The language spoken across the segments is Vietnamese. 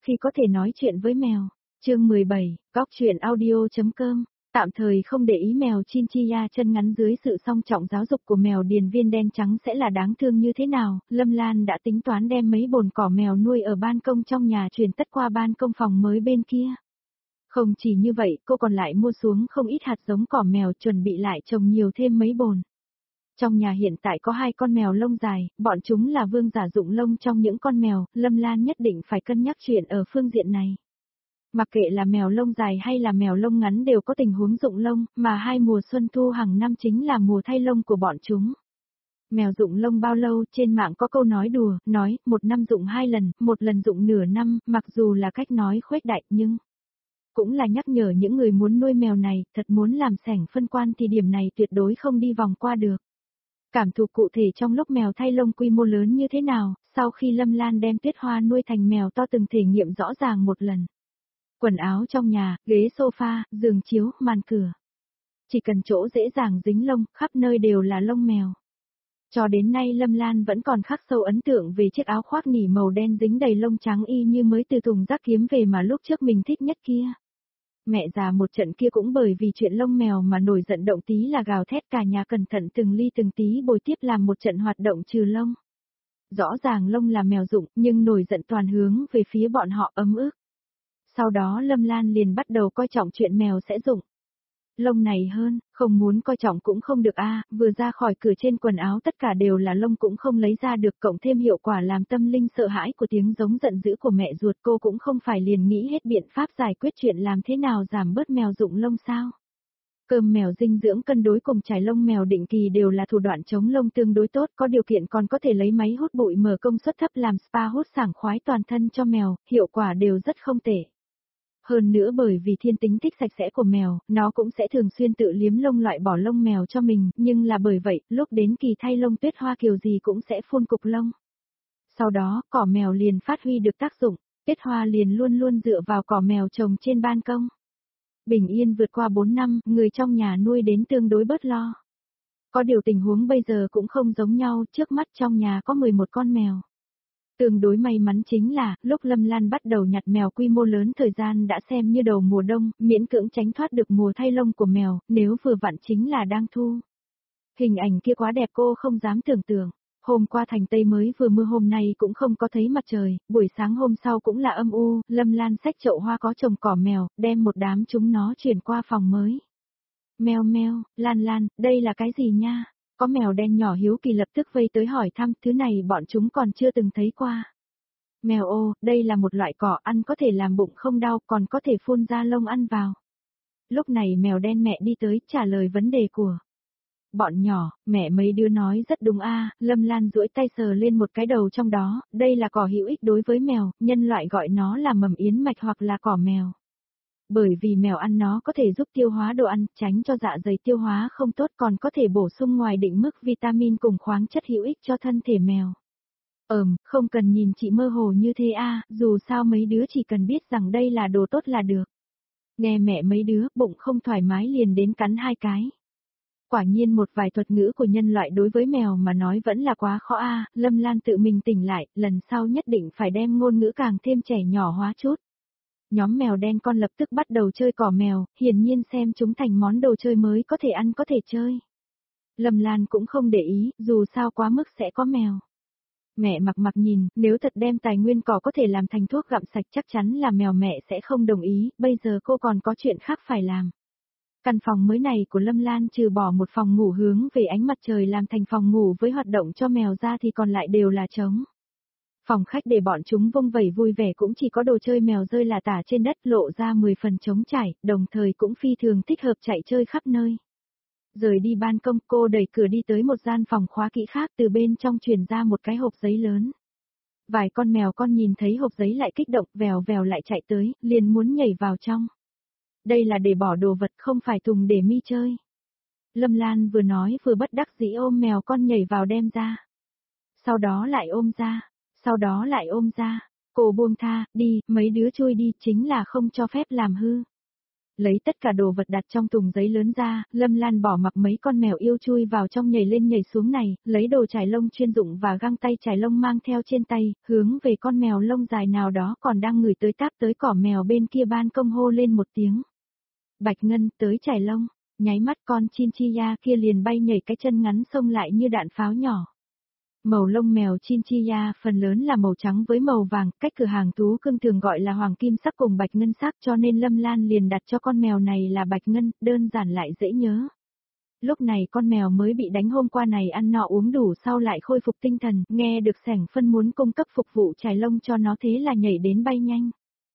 khi có thể nói chuyện với mèo. Chương 17, Cóc truyện audio.com. Tạm thời không để ý mèo Chinchilla chân ngắn dưới sự song trọng giáo dục của mèo điền viên đen trắng sẽ là đáng thương như thế nào, Lâm Lan đã tính toán đem mấy bồn cỏ mèo nuôi ở ban công trong nhà chuyển tất qua ban công phòng mới bên kia. Không chỉ như vậy, cô còn lại mua xuống không ít hạt giống cỏ mèo chuẩn bị lại trồng nhiều thêm mấy bồn. Trong nhà hiện tại có 2 con mèo lông dài, bọn chúng là vương giả dụng lông trong những con mèo, Lâm Lan nhất định phải cân nhắc chuyện ở phương diện này. Mặc kệ là mèo lông dài hay là mèo lông ngắn đều có tình huống rụng lông, mà 2 mùa xuân thu hàng năm chính là mùa thay lông của bọn chúng. Mèo rụng lông bao lâu, trên mạng có câu nói đùa, nói, 1 năm rụng 2 lần, 1 lần rụng nửa năm, mặc dù là cách nói khuếch đại nhưng cũng là nhắc nhở những người muốn nuôi mèo này, thật muốn làm sảnh phân quan thì điểm này tuyệt đối không đi vòng qua được. Cảm thụ cụ thể trong lúc mèo thay lông quy mô lớn như thế nào, sau khi Lâm Lan đem Tuyết Hoa nuôi thành mèo to từng thể nghiệm rõ ràng một lần. Quần áo trong nhà, ghế sofa, giường chiếu, màn cửa. Chỉ cần chỗ dễ dàng dính lông, khắp nơi đều là lông mèo. Cho đến nay Lâm Lan vẫn còn khắc sâu ấn tượng về chiếc áo khoác nỉ màu đen dính đầy lông trắng y như mới từ thùng rác kiếm về mà lúc trước mình thích nhất kia. Mẹ già một trận kia cũng bởi vì chuyện lông mèo mà nổi giận động tí là gào thét cả nhà cẩn thận từng ly từng tí bồi tiếp làm một trận hoạt động trừ lông. Rõ ràng lông là mèo rụng nhưng nổi giận toàn hướng về phía bọn họ ấm ức. Sau đó Lâm Lan liền bắt đầu coi trọng chuyện mèo sẽ rụng lông này hơn, không muốn coi trọng cũng không được vừa ra khỏi cửa trên quần áo tất cả đều là lông cũng không lấy ra được, cộng thêm hiệu quả làm tâm linh sợ hãi của tiếng giống giận dữ của mẹ ruột, cô cũng không phải liền nghĩ hết biện pháp giải quyết chuyện làm thế nào giảm bớt mèo rụng lông sao. Cơm mèo dinh dưỡng cân đối cùng trải lông mèo định kỳ đều là thủ đoạn chống lông tương đối tốt, có điều kiện còn có thể lấy máy hút bụi mở công suất thấp làm spa hút sảng khoái toàn thân cho mèo, hiệu quả đều rất không tệ. Hơn nữa bởi vì thiên tính thích sạch sẽ của mèo, nó cũng sẽ thường xuyên tự liếm lông loại bỏ lông mèo cho mình, nhưng là bởi vậy, lúc đến kỳ thay lông Tuyết Hoa kiểu gì cũng sẽ phun cục lông. Sau đó, cỏ mèo liền phát huy được tác dụng, Tuyết Hoa liền luôn luôn dựa vào cỏ mèo trồng trên ban công. Bình yên vượt qua 4 năm, người trong nhà nuôi đến tương đối bớt lo. Có điều tình huống bây giờ cũng không giống nhau, trước mắt trong nhà có 11 con mèo. Tương đối may mắn chính là, lúc Lâm Lan bắt đầu nhặt mèo quy mô lớn thời gian đã xem như đầu mùa đông, miễn cưỡng tránh thoát được mùa thay lông của mèo, nếu vừa vặn chính là đang thu. Hình ảnh kia quá đẹp cô không dám tưởng tượng. Hôm qua thành Tây mới vừa mưa hôm nay cũng không có thấy mặt trời, buổi sáng hôm sau cũng là âm u, Lâm Lan xách chậu hoa có trồng cỏ mèo, đem một đám chúng nó chuyển qua phòng mới. Mèo mèo, Lan Lan, đây là cái gì nha? Có mèo đen nhỏ hiếu kỳ lập tức vây tới hỏi thăm, thứ này bọn chúng còn chưa từng thấy qua. Mèo ô, đây là một loại cỏ ăn có thể làm bụng không đau, còn có thể phun ra lông ăn vào. Lúc này mèo đen mẹ đi tới trả lời vấn đề của bọn nhỏ, mẹ mấy đứa nói rất đúng Lâm Lan duỗi tay sờ lên một cái đầu trong đó, đây là cỏ hữu ích đối với mèo, nhân loại gọi nó là mầm yến mạch hoặc là cỏ mèo. Bởi vì mèo ăn nó có thể giúp tiêu hóa đồ ăn, tránh cho dạ dày tiêu hóa không tốt, còn có thể bổ sung ngoài định mức vitamin cùng khoáng chất hữu ích cho thân thể mèo. Không cần nhìn chị mơ hồ như thế dù sao mấy đứa chỉ cần biết rằng đây là đồ tốt là được. Nghe mẹ mấy đứa, bụng không thoải mái liền đến cắn 2 cái. Quả nhiên một vài thuật ngữ của nhân loại đối với mèo mà nói vẫn là quá khó Lâm Lan tự mình tỉnh lại, lần sau nhất định phải đem ngôn ngữ càng thêm trẻ nhỏ hóa chút. Nhóm mèo đen con lập tức bắt đầu chơi cỏ mèo, hiển nhiên xem chúng thành món đồ chơi mới có thể ăn có thể chơi. Lâm Lan cũng không để ý, dù sao quá mức sẽ có mèo. Mẹ mặc nhìn, nếu thật đem tài nguyên cỏ có thể làm thành thuốc gặm sạch chắc chắn là mèo mẹ sẽ không đồng ý, bây giờ cô còn có chuyện khác phải làm. Căn phòng mới này của Lâm Lan trừ bỏ một phòng ngủ hướng về ánh mặt trời làm thành phòng ngủ với hoạt động cho mèo ra thì còn lại đều là trống. Phòng khách để bọn chúng vung vẩy vui vẻ cũng chỉ có đồ chơi mèo rơi là tả trên đất lộ ra 10 phần trống trải, đồng thời cũng phi thường thích hợp chạy chơi khắp nơi. Rời đi ban công cô đẩy cửa đi tới một gian phòng khóa kỹ khác, từ bên trong truyền ra một cái hộp giấy lớn. Vài con mèo con nhìn thấy hộp giấy lại kích động vèo vèo lại chạy tới, liền muốn nhảy vào trong. Đây là để bỏ đồ vật không phải thùng để mi chơi. Lâm Lan vừa nói vừa bất đắc dĩ ôm mèo con nhảy vào đem ra. Sau đó lại ôm ra. Sau đó lại ôm ra, cô buông tha, đi, mấy đứa chui đi, chính là không cho phép làm hư. Lấy tất cả đồ vật đặt trong thùng giấy lớn ra, Lâm Lan bỏ mặc mấy con mèo yêu chui vào trong nhảy lên nhảy xuống này, lấy đồ chải lông chuyên dụng và găng tay chải lông mang theo trên tay, hướng về con mèo lông dài nào đó còn đang ngửi tới táp tới cỏ mèo bên kia ban công hô lên một tiếng. Bạch Ngân, tới chải lông, nháy mắt con chinchilla kia liền bay nhảy cái chân ngắn xông lại như đạn pháo nhỏ. Màu lông mèo chinchilla phần lớn là màu trắng với màu vàng, cách cửa hàng thú cưng thường gọi là hoàng kim sắc cùng bạch ngân sắc cho nên Lâm Lan liền đặt cho con mèo này là bạch ngân, đơn giản lại dễ nhớ. Lúc này con mèo mới bị đánh hôm qua này ăn nọ uống đủ sau lại khôi phục tinh thần, nghe được xẻng phân muốn cung cấp phục vụ chải lông cho nó thế là nhảy đến bay nhanh.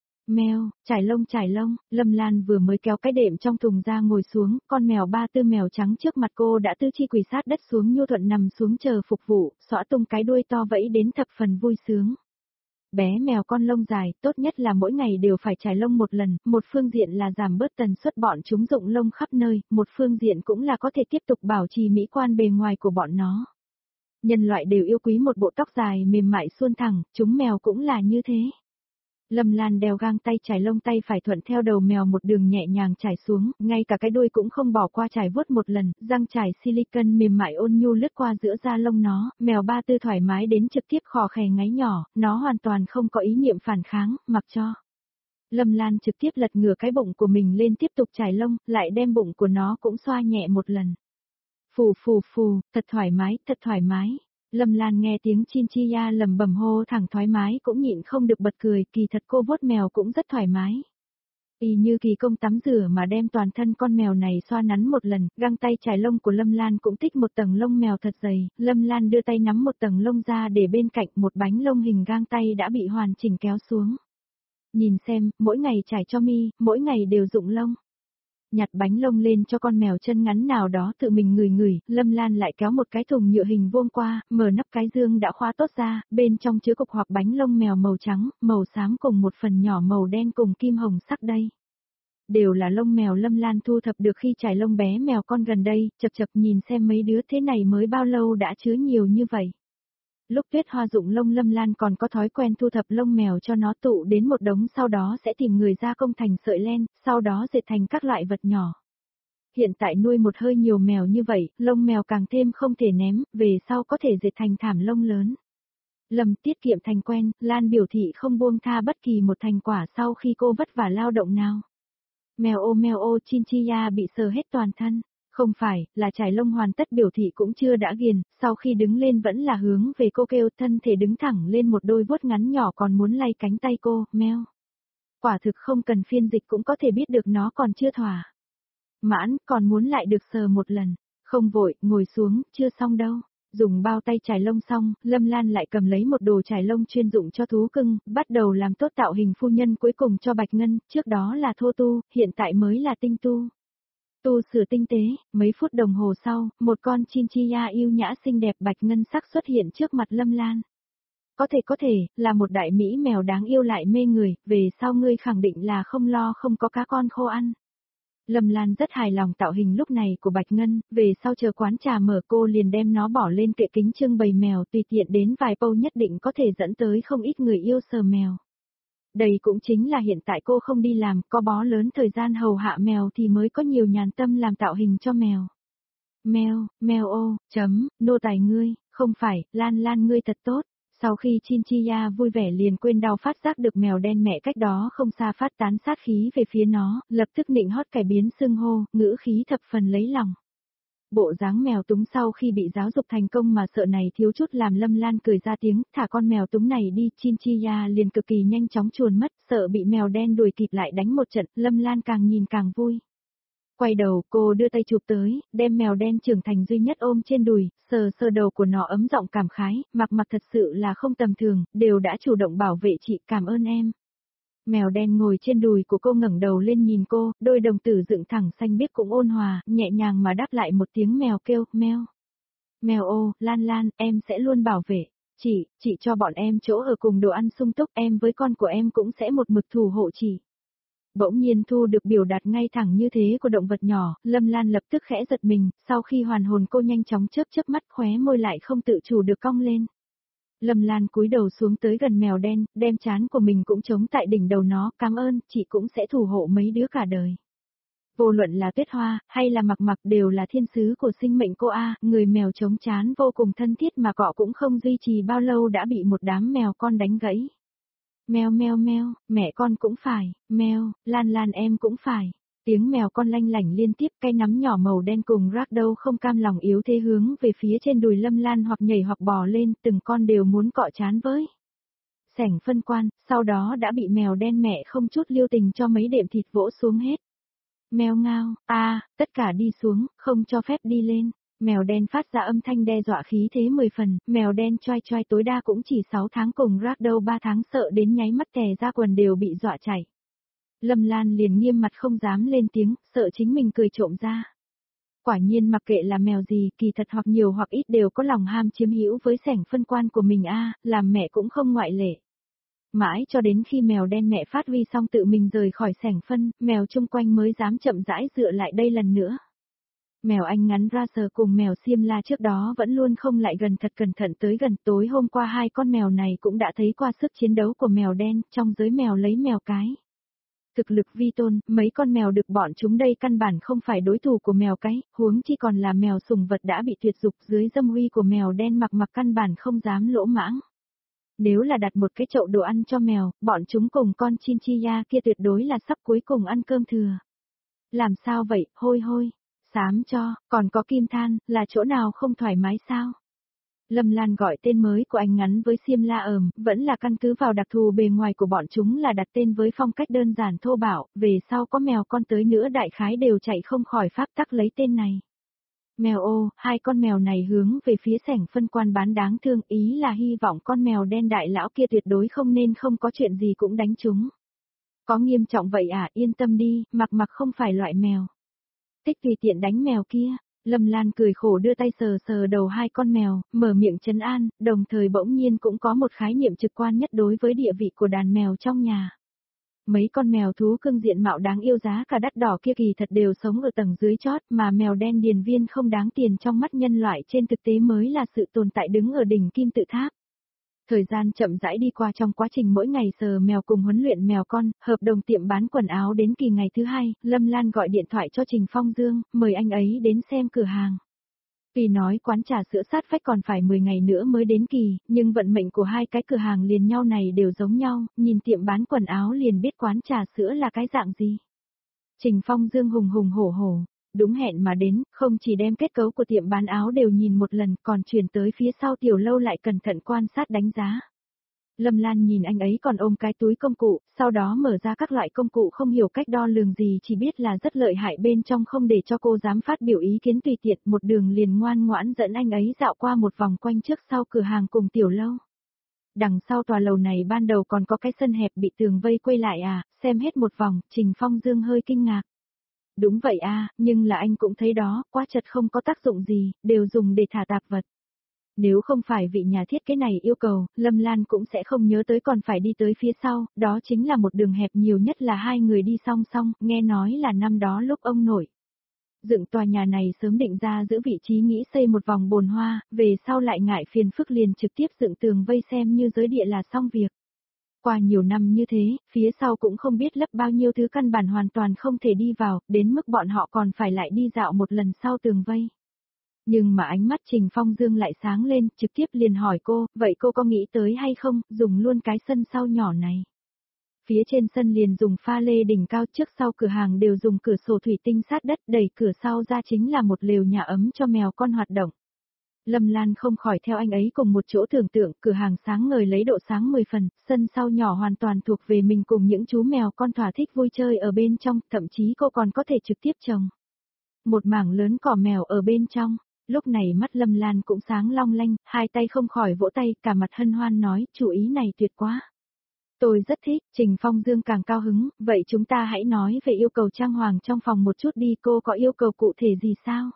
Mèo, chải lông, Lâm Lan vừa mới kéo cái đệm trong thùng ra ngồi xuống, con mèo ba tư mèo trắng trước mặt cô đã tư chi quỳ sát đất xuống nhu thuận nằm xuống chờ phục vụ, xõa tung cái đuôi to vẫy đến thập phần vui sướng. Bé mèo con lông dài, tốt nhất là mỗi ngày đều phải chải lông một lần, một phương diện là giảm bớt tần suất bọn chúng rụng lông khắp nơi, một phương diện cũng là có thể tiếp tục bảo trì mỹ quan bề ngoài của bọn nó. Nhân loại đều yêu quý một bộ tóc dài mềm mại suôn thẳng, chúng mèo cũng là như thế. Lâm Lan đeo găng tay chải lông tay phải thuận theo đầu mèo một đường nhẹ nhàng chải xuống, ngay cả cái đuôi cũng không bỏ qua chải vuốt một lần, răng chải silicon mềm mại ôn nhu lướt qua giữa da lông nó, mèo ba tư thoải mái đến trực tiếp khò khè ngáy nhỏ, nó hoàn toàn không có ý niệm phản kháng, mặc cho. Lâm Lan trực tiếp lật ngửa cái bụng của mình lên tiếp tục chải lông, lại đem bụng của nó cũng xoa nhẹ một lần. Phù phù phù, thật thoải mái, thật thoải mái. Lâm Lan nghe tiếng chinchilla lầm bầm hô thẳng thoải mái cũng nhịn không được bật cười, kỳ thật cô vuốt mèo cũng rất thoải mái. Y như kỳ công tắm rửa mà đem toàn thân con mèo này xoa nắn một lần, găng tay chải lông của Lâm Lan cũng tích một tầng lông mèo thật dày, Lâm Lan đưa tay nắm một tầng lông ra để bên cạnh một bánh lông hình gang tay đã bị hoàn chỉnh kéo xuống. Nhìn xem, mỗi ngày chải cho mi, mỗi ngày đều rụng lông. Nhặt bánh lông lên cho con mèo chân ngắn nào đó tự mình ngửi, Lâm Lan lại kéo một cái thùng nhựa hình vuông qua, mở nắp cái dương đã khóa tốt ra, bên trong chứa cục hoặc bánh lông mèo màu trắng, màu xám cùng một phần nhỏ màu đen cùng kim hồng sắc đây. Đều là lông mèo Lâm Lan thu thập được khi chải lông bé mèo con gần đây, chập nhìn xem mấy đứa thế này mới bao lâu đã chứa nhiều như vậy. Lúc Tuyết Hoa rụng lông Lâm Lan còn có thói quen thu thập lông mèo cho nó tụ đến một đống sau đó sẽ tìm người gia công thành sợi len, sau đó dệt thành các loại vật nhỏ. Hiện tại nuôi một hơi nhiều mèo như vậy, lông mèo càng thêm không thể ném, về sau có thể dệt thành thảm lông lớn. Lâm tiết kiệm thành quen, Lan biểu thị không buông tha bất kỳ một thành quả sau khi cô vất vả lao động nào. Mèo ô chinchilla bị sờ hết toàn thân. Không phải, là chải lông hoàn tất biểu thị cũng chưa đã ghiền, sau khi đứng lên vẫn là hướng về cô kêu thân thể đứng thẳng lên một đôi vuốt ngắn nhỏ còn muốn lay cánh tay cô, meo. Quả thực không cần phiên dịch cũng có thể biết được nó còn chưa thỏa. Mãn, còn muốn lại được sờ một lần. Không vội, ngồi xuống, chưa xong đâu. Dùng bao tay chải lông xong, Lâm Lan lại cầm lấy một đồ chải lông chuyên dụng cho thú cưng, bắt đầu làm tốt tạo hình phu nhân cuối cùng cho Bạch Ngân, trước đó là thô tu, hiện tại mới là tinh tu. Tu sửa tinh tế, mấy phút đồng hồ sau, một con chinchilla yêu nhã xinh đẹp bạch ngân sắc xuất hiện trước mặt Lâm Lan. Có thể, là một đại mỹ mèo đáng yêu lại mê người, về sau ngươi khẳng định là không lo không có cá con khô ăn. Lâm Lan rất hài lòng tạo hình lúc này của Bạch Ngân, về sau chờ quán trà mở cô liền đem nó bỏ lên kệ kính trưng bày mèo tùy tiện đến vài câu nhất định có thể dẫn tới không ít người yêu sờ mèo. Đây cũng chính là hiện tại cô không đi làm, có bó lớn thời gian hầu hạ mèo thì mới có nhiều nhàn tâm làm tạo hình cho mèo. Mèo ô, nô tài ngươi, không phải, Lan ngươi thật tốt. Sau khi chinchilla vui vẻ liền quên đau phát giác được mèo đen mẹ cách đó không xa phát tán sát khí về phía nó, lập tức nịnh hót cải biến xưng hô, ngữ khí thập phần lấy lòng. Bộ dáng mèo túng sau khi bị giáo dục thành công mà sợ này thiếu chút làm Lâm Lan cười ra tiếng, thả con mèo túng này đi, chinchilla liền cực kỳ nhanh chóng chuồn mất, sợ bị mèo đen đuổi kịp lại đánh một trận, Lâm Lan càng nhìn càng vui. Quay đầu, cô đưa tay chụp tới, đem mèo đen trưởng thành duy nhất ôm trên đùi, sờ đầu của nó ấm giọng cảm khái, mặc thật sự là không tầm thường, đều đã chủ động bảo vệ chị, cảm ơn em. Mèo đen ngồi trên đùi của cô ngẩng đầu lên nhìn cô, đôi đồng tử dựng thẳng xanh biếc cũng ôn hòa, nhẹ nhàng mà đáp lại một tiếng mèo kêu, meo. Mèo ô, Lan, em sẽ luôn bảo vệ. Chị cho bọn em chỗ ở cùng đồ ăn sung túc, em với con của em cũng sẽ một mực thủ hộ chị. Bỗng nhiên thu được biểu đạt ngay thẳng như thế của động vật nhỏ, Lâm Lan lập tức khẽ giật mình, sau khi hoàn hồn cô nhanh chóng chớp mắt khóe môi lại không tự chủ được cong lên. Lâm Lan cúi đầu xuống tới gần mèo đen, đem trán của mình cũng chống tại đỉnh đầu nó, cảm ơn, chị cũng sẽ thủ hộ mấy đứa cả đời. Vô luận là Tuyết Hoa, hay là Mặc Mặc đều là thiên sứ của sinh mệnh cô A, người mèo trống chán vô cùng thân thiết mà cọ cũng không duy trì bao lâu đã bị một đám mèo con đánh gãy. Meo meo meo, mẹ con cũng phải, meo, Lan Lan em cũng phải. Tiếng mèo con lanh lảnh liên tiếp, cái nắm nhỏ màu đen cùng Ragdoll không cam lòng yếu thế hướng về phía trên đùi Lâm Lan hoặc nhảy hoặc bò lên, từng con đều muốn cọ chán với. Sảnh phân quan, sau đó đã bị mèo đen mẹ không chút lưu tình cho mấy đệm thịt vỗ xuống hết. Mèo ngao, tất cả đi xuống, không cho phép đi lên. Mèo đen phát ra âm thanh đe dọa khí thế 10 phần, mèo đen choai choai tối đa cũng chỉ 6 tháng cùng Ragdoll 3 tháng sợ đến nháy mắt tè ra quần đều bị dọa chảy. Lâm Lan liền nghiêm mặt không dám lên tiếng, sợ chính mình cười trộm ra. Quả nhiên mặc kệ là mèo gì, kỳ thật hoặc nhiều hoặc ít đều có lòng ham chiếm hữu với sảnh phân quan của mình làm mẹ cũng không ngoại lệ. Mãi cho đến khi mèo đen mẹ phát huy xong tự mình rời khỏi sảnh phân, mèo chung quanh mới dám chậm rãi dựa lại đây lần nữa. Mèo Anh ngắn ra sờ cùng mèo Xiêm La trước đó vẫn luôn không lại gần thật cẩn thận tới gần, tối hôm qua hai con mèo này cũng đã thấy qua sức chiến đấu của mèo đen trong giới mèo lấy mèo cái. Thực lực vi tôn, mấy con mèo được bọn chúng đây căn bản không phải đối thủ của mèo cái, huống chi còn là mèo sủng vật đã bị tuyệt dục dưới dâm uy của mèo đen Mặc Mặc căn bản không dám lỗ mãng. Nếu là đặt một cái chậu đồ ăn cho mèo, bọn chúng cùng con chinchilla kia tuyệt đối là sắp cuối cùng ăn cơm thừa. Làm sao vậy, hôi hôi, xám cho, còn có kim than, là chỗ nào không thoải mái sao? Lâm Lan gọi tên mới của anh ngắn với Xiêm La vẫn là căn cứ vào đặc thù bề ngoài của bọn chúng là đặt tên với phong cách đơn giản thô bạo, về sau có mèo con tới nữa đại khái đều chạy không khỏi pháp tắc lấy tên này. Mèo ô, hai con mèo này hướng về phía sảnh phân quan bán đáng thương, ý là hy vọng con mèo đen đại lão kia tuyệt đối không nên không có chuyện gì cũng đánh chúng. Có nghiêm trọng vậy yên tâm đi, Mặc Mặc không phải loại mèo. Tích tùy tiện đánh mèo kia. Lâm Lan cười khổ đưa tay sờ sờ đầu hai con mèo, mở miệng trấn an, đồng thời bỗng nhiên cũng có một khái niệm trực quan nhất đối với địa vị của đàn mèo trong nhà. Mấy con mèo thú cưng diện mạo đáng yêu giá cả đắt đỏ kia kỳ thật đều sống ở tầng dưới chót, mà mèo đen điền viên không đáng tiền trong mắt nhân loại trên thực tế mới là sự tồn tại đứng ở đỉnh kim tự tháp. Thời gian chậm rãi đi qua trong quá trình mỗi ngày sờ mèo cùng huấn luyện mèo con, hợp đồng tiệm bán quần áo đến kỳ ngày thứ hai, Lâm Lan gọi điện thoại cho Trình Phong Dương, mời anh ấy đến xem cửa hàng. Vì nói quán trà sữa sát vách còn phải 10 ngày nữa mới đến kỳ, nhưng vận mệnh của hai cái cửa hàng liền nhau này đều giống nhau, nhìn tiệm bán quần áo liền biết quán trà sữa là cái dạng gì. Trình Phong Dương hùng hùng hổ hổ, đúng hẹn mà đến, không chỉ đem kết cấu của tiệm bán áo đều nhìn một lần, còn chuyển tới phía sau tiểu lâu lại cẩn thận quan sát đánh giá. Lâm Lan nhìn anh ấy còn ôm cái túi công cụ, sau đó mở ra các loại công cụ không hiểu cách đo lường gì, chỉ biết là rất lợi hại, bên trong không để cho cô dám phát biểu ý kiến tùy tiện, một đường liền ngoan ngoãn dẫn anh ấy dạo qua một vòng quanh trước sau cửa hàng cùng tiểu lâu. Đằng sau tòa lầu này ban đầu còn có cái sân hẹp bị tường vây quay lại xem hết một vòng, Trình Phong Dương hơi kinh ngạc. Đúng vậy nhưng là anh cũng thấy đó, quá chật không có tác dụng gì, đều dùng để thả tạp vật. Nếu không phải vị nhà thiết kế này yêu cầu, Lâm Lan cũng sẽ không nhớ tới còn phải đi tới phía sau, đó chính là một đường hẹp, nhiều nhất là hai người đi song song, nghe nói là năm đó lúc ông nội dựng tòa nhà này sớm định ra giữ vị trí nghĩ xây một vòng bồn hoa, về sau lại ngại phiền phức liền trực tiếp dựng tường vây xem như giới địa là xong việc. Qua nhiều năm như thế, phía sau cũng không biết lấp bao nhiêu thứ căn bản hoàn toàn không thể đi vào, đến mức bọn họ còn phải lại đi dạo một lần sau tường vây. Nhưng mà ánh mắt Trình Phong Dương lại sáng lên, trực tiếp liền hỏi cô, vậy cô có nghĩ tới hay không, dùng luôn cái sân sau nhỏ này. Phía trên sân liền dùng pha lê đỉnh cao, trước sau cửa hàng đều dùng cửa sổ thủy tinh sát đất, đẩy cửa sau ra chính là một lều nhà ấm cho mèo con hoạt động. Lâm Lan không khỏi theo anh ấy cùng một chỗ tưởng tượng, cửa hàng sáng ngời lấy độ sáng 10 phần, sân sau nhỏ hoàn toàn thuộc về mình cùng những chú mèo con thỏa thích vui chơi ở bên trong, thậm chí cô còn có thể trực tiếp trồng một mảng lớn cỏ mèo ở bên trong. Lúc này mắt Lâm Lan cũng sáng long lanh, hai tay không khỏi vỗ tay, cả mặt hân hoan nói, chủ ý này tuyệt quá. Tôi rất thích, Trình Phong Dương càng cao hứng, vậy chúng ta hãy nói về yêu cầu trang hoàng trong phòng một chút đi, cô có yêu cầu cụ thể gì sao?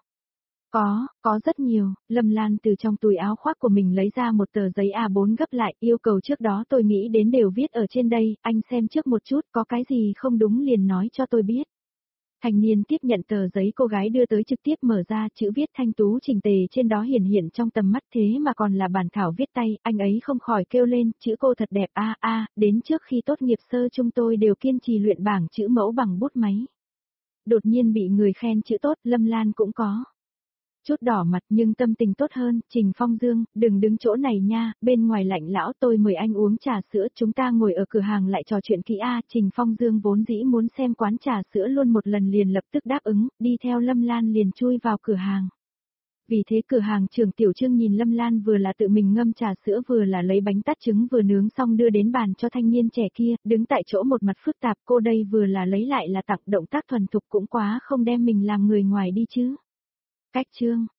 Có rất nhiều, Lâm Lan từ trong túi áo khoác của mình lấy ra một tờ giấy A4 gấp lại, yêu cầu trước đó tôi nghĩ đến đều viết ở trên đây, anh xem trước một chút, có cái gì không đúng liền nói cho tôi biết. Thanh niên tiếp nhận tờ giấy cô gái đưa tới, trực tiếp mở ra, chữ viết thanh tú chỉnh tề trên đó hiển hiện trong tầm mắt, thế mà còn là bản thảo viết tay, anh ấy không khỏi kêu lên, chữ cô thật đẹp đến trước khi tốt nghiệp sơ chung tôi đều kiên trì luyện bảng chữ mẫu bằng bút máy. đột nhiên bị người khen chữ tốt, Lâm Lan cũng có chút đỏ mặt nhưng tâm tình tốt hơn, Trình Phong Dương, đừng đứng chỗ này nha, bên ngoài lạnh lão tôi mời anh uống trà sữa, chúng ta ngồi ở cửa hàng lại trò chuyện kỹ a. Trình Phong Dương vốn dĩ muốn xem quán trà sữa luôn một lần liền lập tức đáp ứng, đi theo Lâm Lan liền chui vào cửa hàng. Vì thế cửa hàng trưởng Tiểu Trương nhìn Lâm Lan vừa là tự mình ngâm trà sữa vừa là lấy bánh tát trứng vừa nướng xong đưa đến bàn cho thanh niên trẻ kia, đứng tại chỗ một mặt phức tạp, cô đây vừa là lấy lại là tặng, động tác thuần thục cũng quá không đem mình làm người ngoài đi chứ. Cách Trương